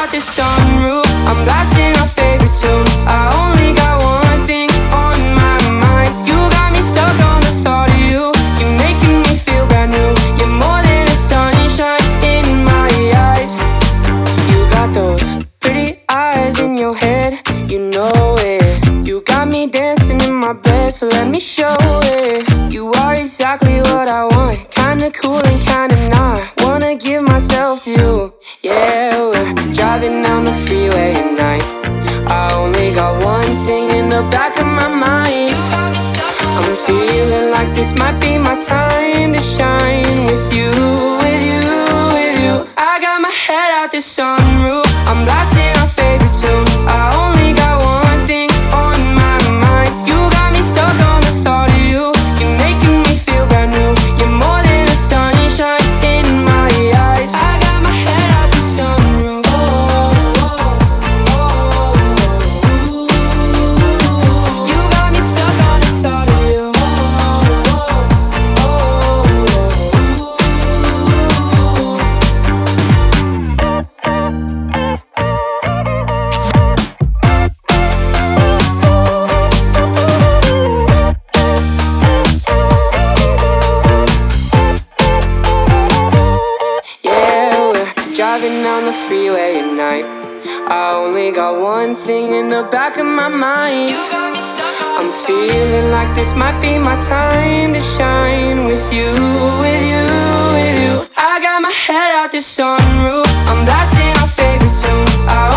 out the sunroof, I'm blasting our favorite tunes. I only got one thing on my mind. You got me stuck on the thought of you. You're making me feel brand new. You're more than a sunshine in my eyes. You got those pretty eyes in your head, you know it. You got me dancing in my bed, so let me show it. You are exactly what I want, kinda cool and kinda not. Wanna give myself to you. Yeah, we're driving down the freeway at night. I only got one thing in the back of my mind. I'm feeling like this might be my time to shine with you, with you, with you. I got my head out the sunroof, I'm blasting our favorite tunes. I only got one thing on my mind. You got me stuck on the thought of you. You're making me feel brand new. You're more than a sunshine in my eyes. I got my head out the sunroof. You got me stuck on the thought of you. Driving down the freeway at night. I only got one thing in the back of my mind. I'm feeling like this might be my time to shine with you, with you, with you. I got my head out the sunroof, I'm blasting our favorite tunes. I